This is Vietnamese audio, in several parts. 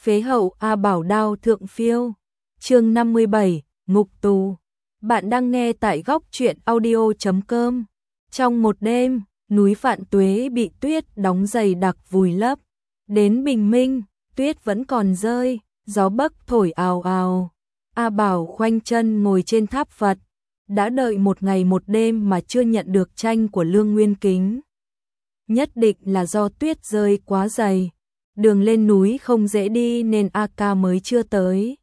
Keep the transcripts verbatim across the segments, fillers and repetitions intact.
Phế hậu A Bảo đao thượng phiêu. Chương năm mươi bảy, ngục tù. Bạn đang nghe tại góc truyện audio chấm com. Trong một đêm, núi Vạn Tuế bị tuyết đóng dày đặc vùi lấp. Đến bình minh, tuyết vẫn còn rơi, gió bấc thổi ào ào. A Bảo khoanh chân ngồi trên tháp Phật, đã đợi một ngày một đêm mà chưa nhận được tranh của Lương Nguyên Kính. Nhất định là do tuyết rơi quá dày, đường lên núi không dễ đi nên A Ca mới chưa tới.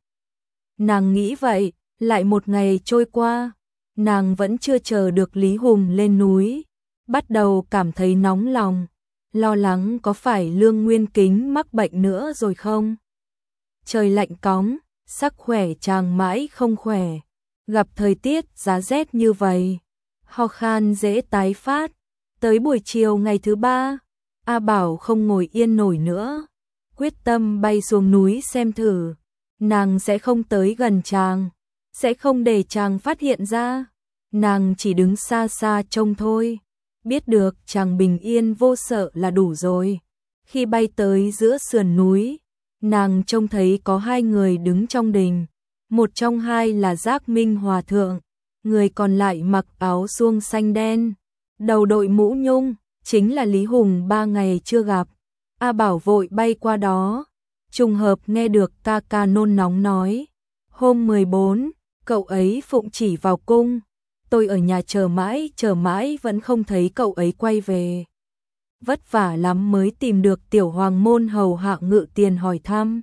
Nàng nghĩ vậy, lại một ngày trôi qua, nàng vẫn chưa chờ được Lý Hùng lên núi, bắt đầu cảm thấy nóng lòng, lo lắng có phải Lương Nguyên Kính mắc bệnh nữa rồi không. Trời lạnh cóng, sắc khỏe chàng mãi không khỏe, gặp thời tiết giá rét như vậy, ho khan dễ tái phát. Tới buổi chiều ngày thứ ba, A Bảo không ngồi yên nổi nữa, quyết tâm bay xuống núi xem thử, nàng sẽ không tới gần chàng, sẽ không để chàng phát hiện ra, nàng chỉ đứng xa xa trông thôi, biết được chàng bình yên vô sợ là đủ rồi. Khi bay tới giữa sườn núi, nàng trông thấy có hai người đứng trong đình, một trong hai là Giác Minh Hòa Thượng, người còn lại mặc áo suông xanh đen, đầu đội mũ nhung, chính là Lý Hùng ba ngày chưa gặp. A Bảo vội bay qua đó, trùng hợp nghe được ca ca nôn nóng nói, hôm mười bốn, cậu ấy phụng chỉ vào cung, tôi ở nhà chờ mãi chờ mãi vẫn không thấy cậu ấy quay về. Vất vả lắm mới tìm được tiểu hoàng môn hầu hạ Ngự Tiền hỏi thăm.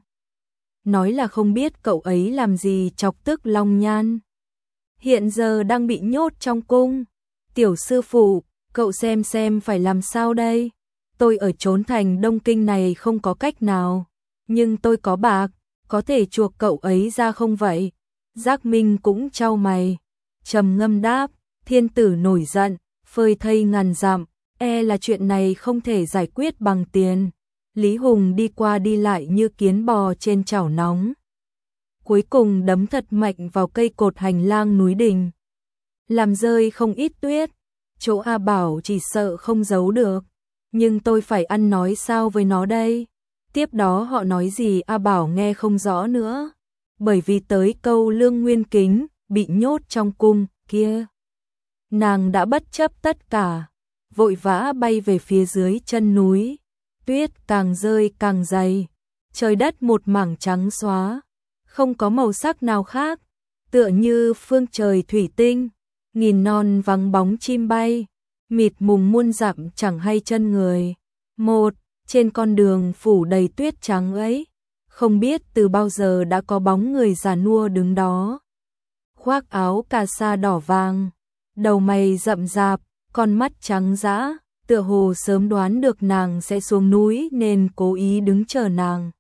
Nói là không biết cậu ấy làm gì chọc tức Long Nhan. Hiện giờ đang bị nhốt trong cung. Tiểu sư phụ, cậu xem xem phải làm sao đây? Tôi ở trốn thành Đông Kinh này không có cách nào, nhưng tôi có bạc, có thể chuộc cậu ấy ra không vậy? Giác Minh cũng chau mày, trầm ngâm đáp, thiên tử nổi giận, phơi thây ngàn dặm, e là chuyện này không thể giải quyết bằng tiền. Lý Hùng đi qua đi lại như kiến bò trên chảo nóng. Cuối cùng đấm thật mạnh vào cây cột hành lang núi đình, làm rơi không ít tuyết. Chỗ A Bảo chỉ sợ không giấu được, nhưng tôi phải ăn nói sao với nó đây? Tiếp đó họ nói gì A Bảo nghe không rõ nữa, bởi vì tới câu Lương Nguyên Kính bị nhốt trong cung kia. Nàng đã bất chấp tất cả, vội vã bay về phía dưới chân núi. Tuyết càng rơi càng dày, trời đất một mảng trắng xóa, không có màu sắc nào khác, tựa như phương trời thủy tinh, nghìn non vắng bóng chim bay, mịt mùng muôn dặm chẳng hay chân người. Một, trên con đường phủ đầy tuyết trắng ấy, không biết từ bao giờ đã có bóng người già nua đứng đó. Khoác áo cà sa đỏ vàng, đầu mày rậm rạp, con mắt trắng dã, tựa hồ sớm đoán được nàng sẽ xuống núi nên cố ý đứng chờ nàng.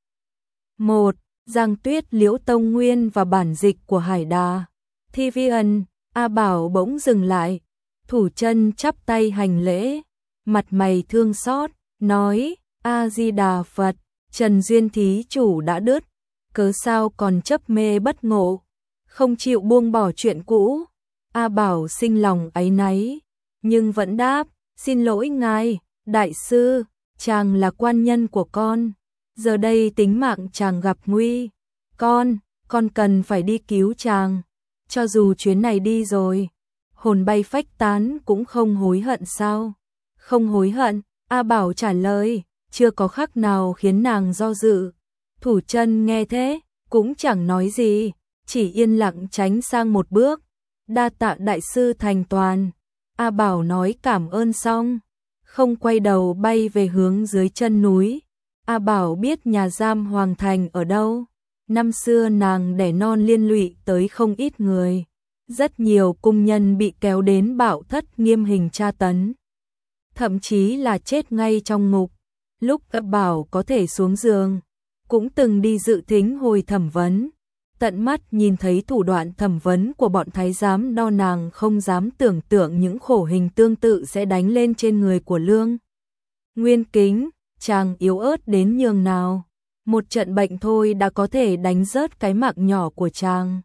Một, Giang Tuyết, Liễu Tông Nguyên và bản dịch của Hải Đà. Thi Vi Ân. A Bảo bỗng dừng lại, thủ chân chắp tay hành lễ, mặt mày thương xót, nói, A-di-đà Phật, Trần Duyên thí chủ đã đứt, cớ sao còn chấp mê bất ngộ, không chịu buông bỏ chuyện cũ. A Bảo sinh lòng áy náy, nhưng vẫn đáp, xin lỗi ngài, đại sư, chàng là quan nhân của con, giờ đây tính mạng chàng gặp nguy, con, con cần phải đi cứu chàng. Cho dù chuyến này đi rồi, hồn bay phách tán cũng không hối hận sao? Không hối hận, A Bảo trả lời, chưa có khắc nào khiến nàng do dự. Thủ chân nghe thế, cũng chẳng nói gì, chỉ yên lặng tránh sang một bước. Đa tạ đại sư thành toàn. A Bảo nói cảm ơn xong, không quay đầu bay về hướng dưới chân núi. A Bảo biết nhà giam Hoàng Thành ở đâu. Năm xưa nàng đẻ non liên lụy tới không ít người, rất nhiều cung nhân bị kéo đến Bảo Thất nghiêm hình tra tấn, thậm chí là chết ngay trong ngục. Lúc A Bảo có thể xuống giường, cũng từng đi dự thính hồi thẩm vấn, tận mắt nhìn thấy thủ đoạn thẩm vấn của bọn thái giám đo, nàng không dám tưởng tượng những khổ hình tương tự sẽ đánh lên trên người của Lương Nguyên Kính. Chàng yếu ớt đến nhường nào, một trận bệnh thôi đã có thể đánh rớt cái mạng nhỏ của chàng.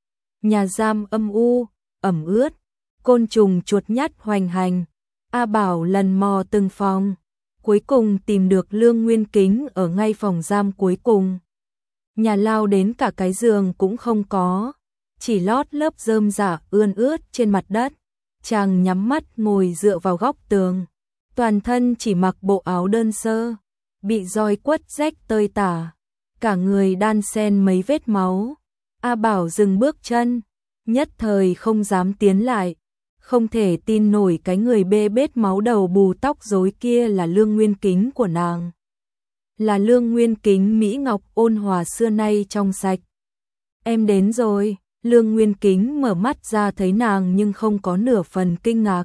Nhà giam âm u, ẩm ướt, côn trùng chuột nhắt hoành hành. A Bảo lần mò từng phòng, cuối cùng tìm được Lương Nguyên Kính ở ngay phòng giam cuối cùng. nhà lao đến cả cái giường cũng không có, chỉ lót lớp rơm rả ươn ướt trên mặt đất. Chàng nhắm mắt ngồi dựa vào góc tường, toàn thân chỉ mặc bộ áo đơn sơ, bị roi quất rách tơi tả, cả người đan xen mấy vết máu. A Bảo dừng bước chân, nhất thời không dám tiến lại, không thể tin nổi cái người bê bết máu đầu bù tóc rối kia là Lương Nguyên Kính của nàng. Là Lương Nguyên Kính mỹ ngọc ôn hòa xưa nay trong sạch. Em đến rồi. Lương Nguyên Kính mở mắt ra thấy nàng nhưng không có nửa phần kinh ngạc.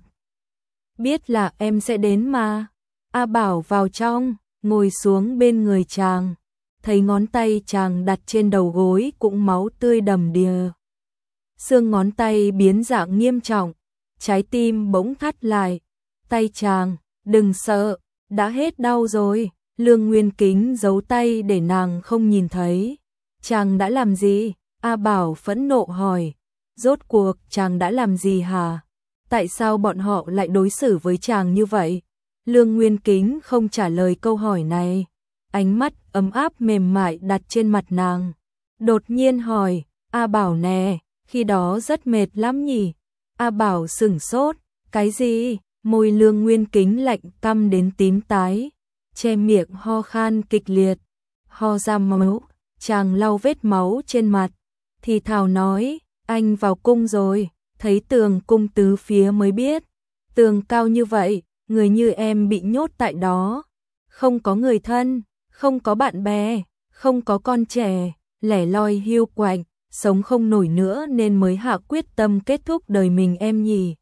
Biết là em sẽ đến mà. A Bảo vào trong, ngồi xuống bên người chàng, thấy ngón tay chàng đặt trên đầu gối cũng máu tươi đầm đìa. Xương ngón tay biến dạng nghiêm trọng, trái tim bỗng thắt lại. Tay chàng, đừng sợ, đã hết đau rồi. Lương Nguyên Kính giấu tay để nàng không nhìn thấy. Chàng đã làm gì? A Bảo phẫn nộ hỏi, rốt cuộc chàng đã làm gì hả? Tại sao bọn họ lại đối xử với chàng như vậy? Lương Nguyên Kính không trả lời câu hỏi này, ánh mắt ấm áp mềm mại đặt trên mặt nàng. Đột nhiên hỏi, A Bảo nè, khi đó rất mệt lắm nhỉ? A Bảo sửng sốt, cái gì? Môi Lương Nguyên Kính lạnh căm đến tím tái, che miệng ho khan kịch liệt, ho ra máu. Chàng lau vết máu trên mặt, thì thào nói, anh vào cung rồi, thấy tường cung tứ phía mới biết. Tường cao như vậy, người như em bị nhốt tại đó, không có người thân, không có bạn bè, không có con trẻ, lẻ loi hiu quạnh, sống không nổi nữa nên mới hạ quyết tâm kết thúc đời mình em nhỉ.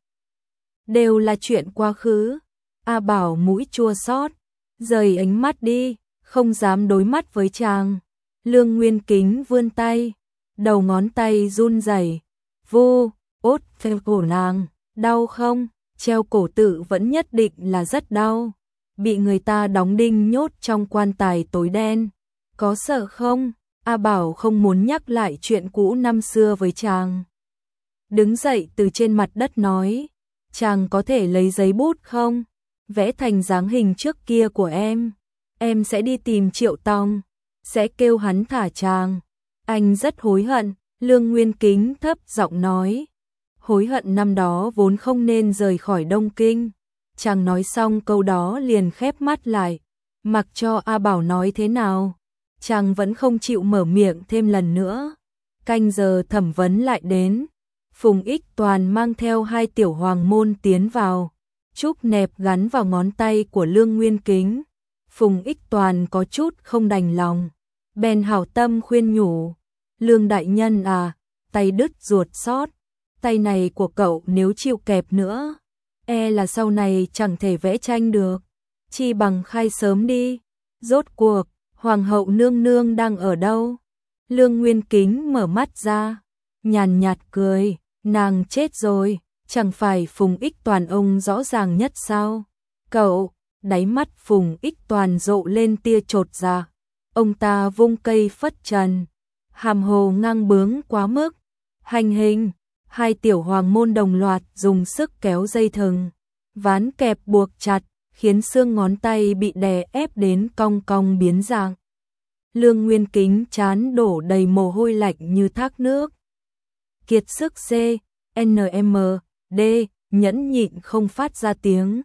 Đều là chuyện quá khứ. A Bảo mũi chua xót, rời ánh mắt đi, không dám đối mắt với chàng. Lương Nguyên Kính vươn tay, đầu ngón tay run rẩy, vu, ốt theo cổ nàng, đau không? Treo cổ tự vẫn nhất định là rất đau. Bị người ta đóng đinh nhốt trong quan tài tối đen, có sợ không? A Bảo không muốn nhắc lại chuyện cũ năm xưa với chàng. Đứng dậy từ trên mặt đất nói, chàng có thể lấy giấy bút không? Vẽ thành dáng hình trước kia của em. Em sẽ đi tìm Triệu Tòng, sẽ kêu hắn thả chàng. Anh rất hối hận. Lương Nguyên Kính thấp giọng nói, hối hận năm đó vốn không nên rời khỏi Đông Kinh. Chàng nói xong câu đó liền khép mắt lại, mặc cho A Bảo nói thế nào, chàng vẫn không chịu mở miệng thêm lần nữa. Canh giờ thẩm vấn lại đến, Phùng Ích Toàn mang theo hai tiểu hoàng môn tiến vào, trúc nẹp gắn vào ngón tay của Lương Nguyên Kính. Phùng Ích Toàn có chút không đành lòng, bèn hảo tâm khuyên nhủ, Lương đại nhân à, tay đứt ruột xót, tay này của cậu nếu chịu kẹp nữa, e là sau này chẳng thể vẽ tranh được, chi bằng khai sớm đi. Rốt cuộc, Hoàng hậu nương nương đang ở đâu? Lương Nguyên Kính mở mắt ra, nhàn nhạt cười, nàng chết rồi, chẳng phải Phùng Ích Toàn ông rõ ràng nhất sao? Cậu, đáy mắt Phùng Ích Toàn rộ lên tia chột dạ, ông ta vung cây phất trần, hàm hồ ngang bướng quá mức. Hành hình, hai tiểu hoàng môn đồng loạt dùng sức kéo dây thừng, ván kẹp buộc chặt, khiến xương ngón tay bị đè ép đến cong cong biến dạng. Lương Nguyên Kính trán đổ đầy mồ hôi lạnh như thác nước. Kiệt sức C, N M, D, nhẫn nhịn không phát ra tiếng.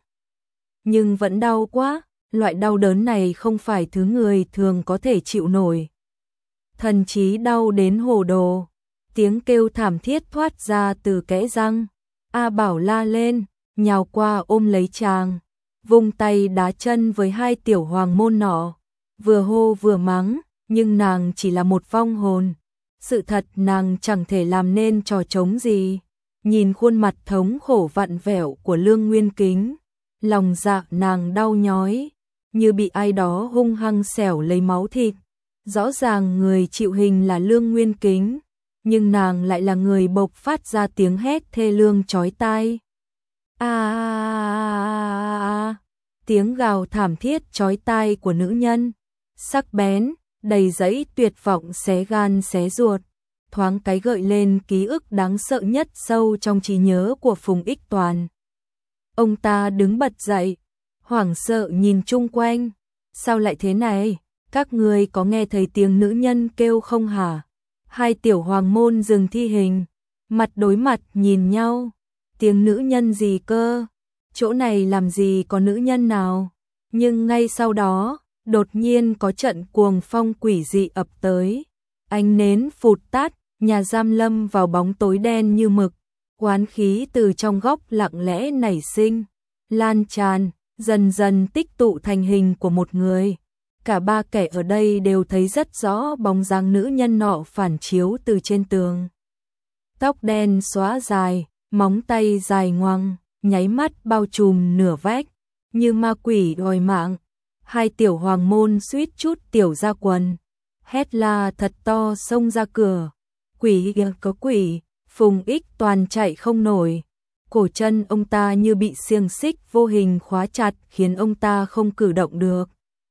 Nhưng vẫn đau quá, loại đau đớn này không phải thứ người thường có thể chịu nổi. Thần trí đau đến hồ đồ, tiếng kêu thảm thiết thoát ra từ kẽ răng. A Bảo la lên, nhào qua ôm lấy chàng, vung tay đá chân với hai tiểu hoàng môn nọ, vừa hô vừa mắng, nhưng nàng chỉ là một vong hồn. Sự thật nàng chẳng thể làm nên trò trống gì. Nhìn khuôn mặt thống khổ vặn vẹo của Lương Nguyên Kính, lòng dạ nàng đau nhói, như bị ai đó hung hăng xẻo lấy máu thịt. Rõ ràng người chịu hình là Lương Nguyên Kính, nhưng nàng lại là người bộc phát ra tiếng hét thê lương chói tai. A à, à, à, tiếng gào thảm thiết chói tai của nữ nhân, sắc bén, đầy dẫy tuyệt vọng xé gan xé ruột, thoáng cái gợi lên ký ức đáng sợ nhất sâu trong trí nhớ của Phùng Ích Toàn. Ông ta đứng bật dậy, hoảng sợ nhìn chung quanh, sao lại thế này? Các ngươi có nghe thấy tiếng nữ nhân kêu không hả? Hai tiểu hoàng môn dừng thi hình, mặt đối mặt nhìn nhau. Tiếng nữ nhân gì cơ? Chỗ này làm gì có nữ nhân nào? Nhưng ngay sau đó, đột nhiên có trận cuồng phong quỷ dị ập tới. Ánh nến phụt tắt, nhà giam lâm vào bóng tối đen như mực. Oán khí từ trong góc lặng lẽ nảy sinh, lan tràn, dần dần tích tụ thành hình của một người. Cả ba kẻ ở đây đều thấy rất rõ bóng dáng nữ nhân nọ phản chiếu từ trên tường. Tóc đen xóa dài, móng tay dài ngoằng, nháy mắt bao trùm nửa vách, như ma quỷ đòi mạng. Hai tiểu hoàng môn suýt chút tiểu ra quần, hét la thật to xông ra cửa. Quỷ kìa, có quỷ! Phùng Ích Toàn chạy không nổi. Cổ chân ông ta như bị xiềng xích vô hình khóa chặt khiến ông ta không cử động được.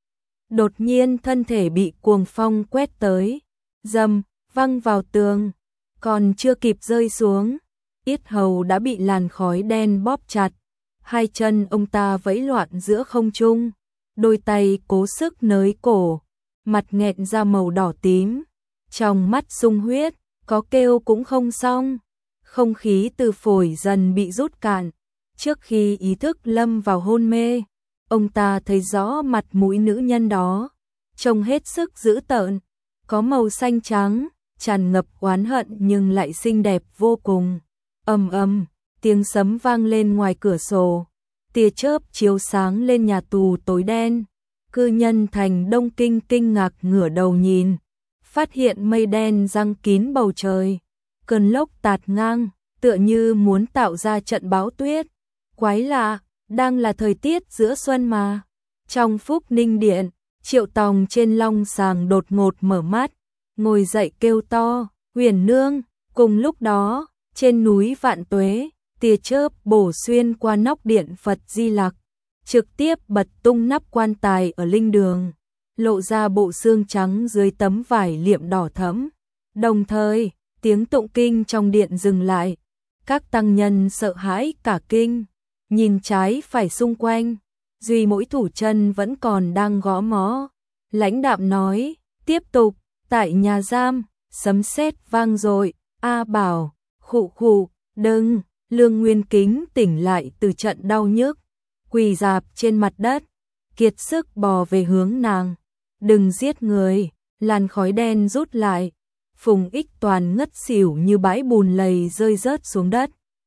Đột nhiên thân thể bị cuồng phong quét tới, dầm, văng vào tường, còn chưa kịp rơi xuống, yết hầu đã bị làn khói đen bóp chặt. Hai chân ông ta vẫy loạn giữa không trung, đôi tay cố sức nới cổ, mặt nghẹn ra màu đỏ tím, trong mắt sung huyết, có kêu cũng không xong. Không khí từ phổi dần bị rút cạn. Trước khi ý thức lâm vào hôn mê, ông ta thấy rõ mặt mũi nữ nhân đó, trông hết sức dữ tợn, có màu xanh trắng, tràn ngập oán hận nhưng lại xinh đẹp vô cùng. Ầm ầm, tiếng sấm vang lên ngoài cửa sổ, tia chớp chiếu sáng lên nhà tù tối đen. Cư nhân thành Đông Kinh kinh ngạc ngửa đầu nhìn, phát hiện mây đen giăng kín bầu trời, cơn lốc tạt ngang, tựa như muốn tạo ra trận bão tuyết. Quái lạ, đang là thời tiết giữa xuân mà. Trong Phúc Ninh Điện, Triệu Tòng trên long sàng đột ngột mở mắt, ngồi dậy kêu to, "Huyền nương!" Cùng lúc đó, trên núi Vạn Tuế, tia chớp bổ xuyên qua nóc điện Phật Di Lặc, trực tiếp bật tung nắp quan tài ở linh đường, lộ ra bộ xương trắng dưới tấm vải liệm đỏ thẫm. Đồng thời, tiếng tụng kinh trong điện dừng lại. Các tăng nhân sợ hãi cả kinh, nhìn trái phải xung quanh, duy mỗi thủ chân vẫn còn đang gõ mõ. Lãnh đạm nói, tiếp tục, tại nhà giam, sấm sét vang dội, A Bảo, khụ khụ, đừng. Lương Nguyên Kính tỉnh lại từ trận đau nhức, quỳ rạp trên mặt đất, kiệt sức bò về hướng nàng. Đừng giết người, làn khói đen rút lại. Phùng Ích Toàn ngất xỉu như bãi bùn lầy rơi rớt xuống đất.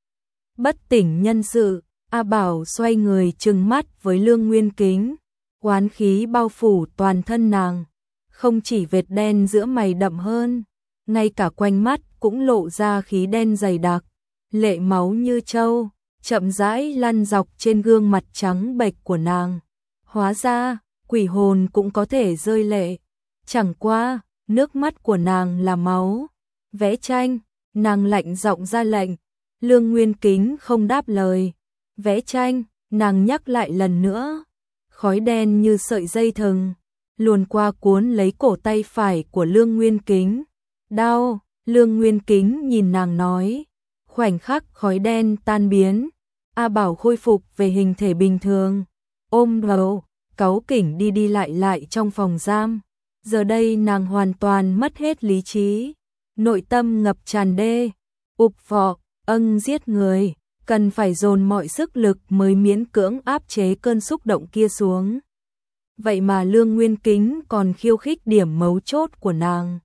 Bất tỉnh nhân sự, A Bảo xoay người trừng mắt với Lương Nguyên Kính. Oán khí bao phủ toàn thân nàng, không chỉ vệt đen giữa mày đậm hơn, ngay cả quanh mắt cũng lộ ra khí đen dày đặc. Lệ máu như trâu, chậm rãi lăn dọc trên gương mặt trắng bệch của nàng. Hóa ra, quỷ hồn cũng có thể rơi lệ. Chẳng qua, nước mắt của nàng là máu. Vẽ tranh, nàng lạnh giọng ra lệnh. Lương Nguyên Kính không đáp lời. Vẽ tranh, nàng nhắc lại lần nữa. Khói đen như sợi dây thừng, luồn qua cuốn lấy cổ tay phải của Lương Nguyên Kính. Đau, Lương Nguyên Kính nhìn nàng nói. Khoảnh khắc khói đen tan biến, A Bảo khôi phục về hình thể bình thường, ôm đầu, cáu kỉnh đi đi lại lại trong phòng giam. Giờ đây nàng hoàn toàn mất hết lý trí, nội tâm ngập tràn đê, ụp vọ, âng giết người, cần phải dồn mọi sức lực mới miễn cưỡng áp chế cơn xúc động kia xuống. Vậy mà Lương Nguyên Kính còn khiêu khích điểm mấu chốt của nàng.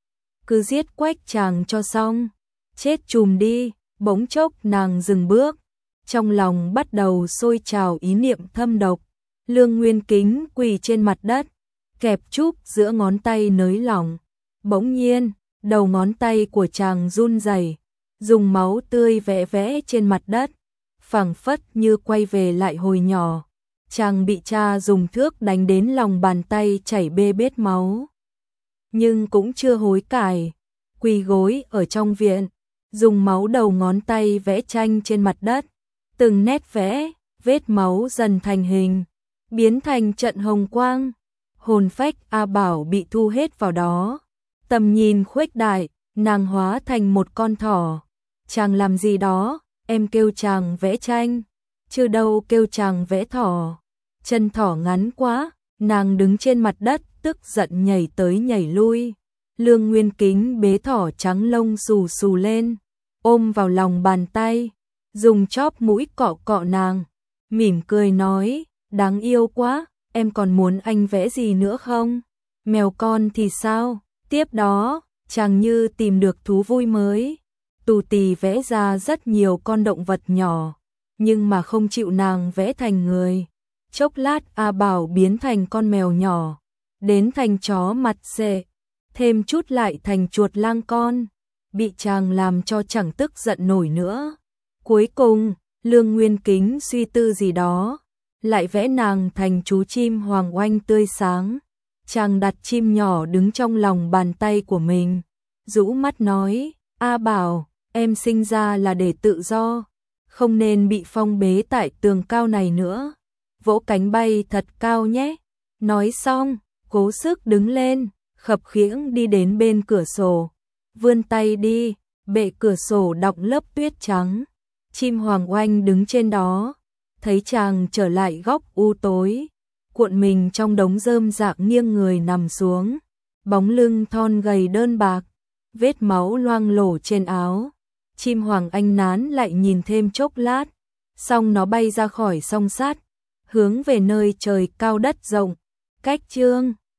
Cứ giết Quách chàng cho xong, chết chùm đi. Bỗng chốc nàng dừng bước, trong lòng bắt đầu sôi trào ý niệm thâm độc. Lương Nguyên Kính quỳ trên mặt đất, kẹp chúp giữa ngón tay nới lỏng. Bỗng nhiên, đầu ngón tay của chàng run rẩy, dùng máu tươi vẽ vẽ trên mặt đất, phảng phất như quay về lại hồi nhỏ. Chàng bị cha dùng thước đánh đến lòng bàn tay chảy bê bết máu, nhưng cũng chưa hối cải, quỳ gối ở trong viện, dùng máu đầu ngón tay vẽ tranh trên mặt đất. Từng nét vẽ, vết máu dần thành hình, biến thành trận hồng quang. Hồn phách A Bảo bị thu hết vào đó. Tầm nhìn khuếch đại, nàng hóa thành một con thỏ. Chàng làm gì đó, em kêu chàng vẽ tranh, chứ đâu kêu chàng vẽ thỏ. Chân thỏ ngắn quá, nàng đứng trên mặt đất tức giận nhảy tới nhảy lui. Lương Nguyên Kính bế thỏ trắng lông xù xù lên, ôm vào lòng bàn tay, dùng chóp mũi cọ cọ nàng, mỉm cười nói, đáng yêu quá, em còn muốn anh vẽ gì nữa không? Mèo con thì sao? Tiếp đó, chàng như tìm được thú vui mới. Tù Tì vẽ ra rất nhiều con động vật nhỏ, nhưng mà không chịu nàng vẽ thành người. Chốc lát A Bảo biến thành con mèo nhỏ, đến thành chó mặt xệ, thêm chút lại thành chuột lang con, bị chàng làm cho chẳng tức giận nổi nữa. Cuối cùng, Lương Nguyên Kính suy tư gì đó, lại vẽ nàng thành chú chim hoàng oanh tươi sáng. Chàng đặt chim nhỏ đứng trong lòng bàn tay của mình, rũ mắt nói, A Bảo, em sinh ra là để tự do, không nên bị phong bế tại tường cao này nữa, vỗ cánh bay thật cao nhé. Nói xong, cố sức đứng lên, khập khiễng đi đến bên cửa sổ, vươn tay đi, bệ cửa sổ đọng lớp tuyết trắng. Chim hoàng oanh đứng trên đó, thấy chàng trở lại góc u tối, cuộn mình trong đống rơm rạc nghiêng người nằm xuống, bóng lưng thon gầy đơn bạc, vết máu loang lổ trên áo. Chim hoàng anh nán lại nhìn thêm chốc lát, xong nó bay ra khỏi song sắt, hướng về nơi trời cao đất rộng. Cách chương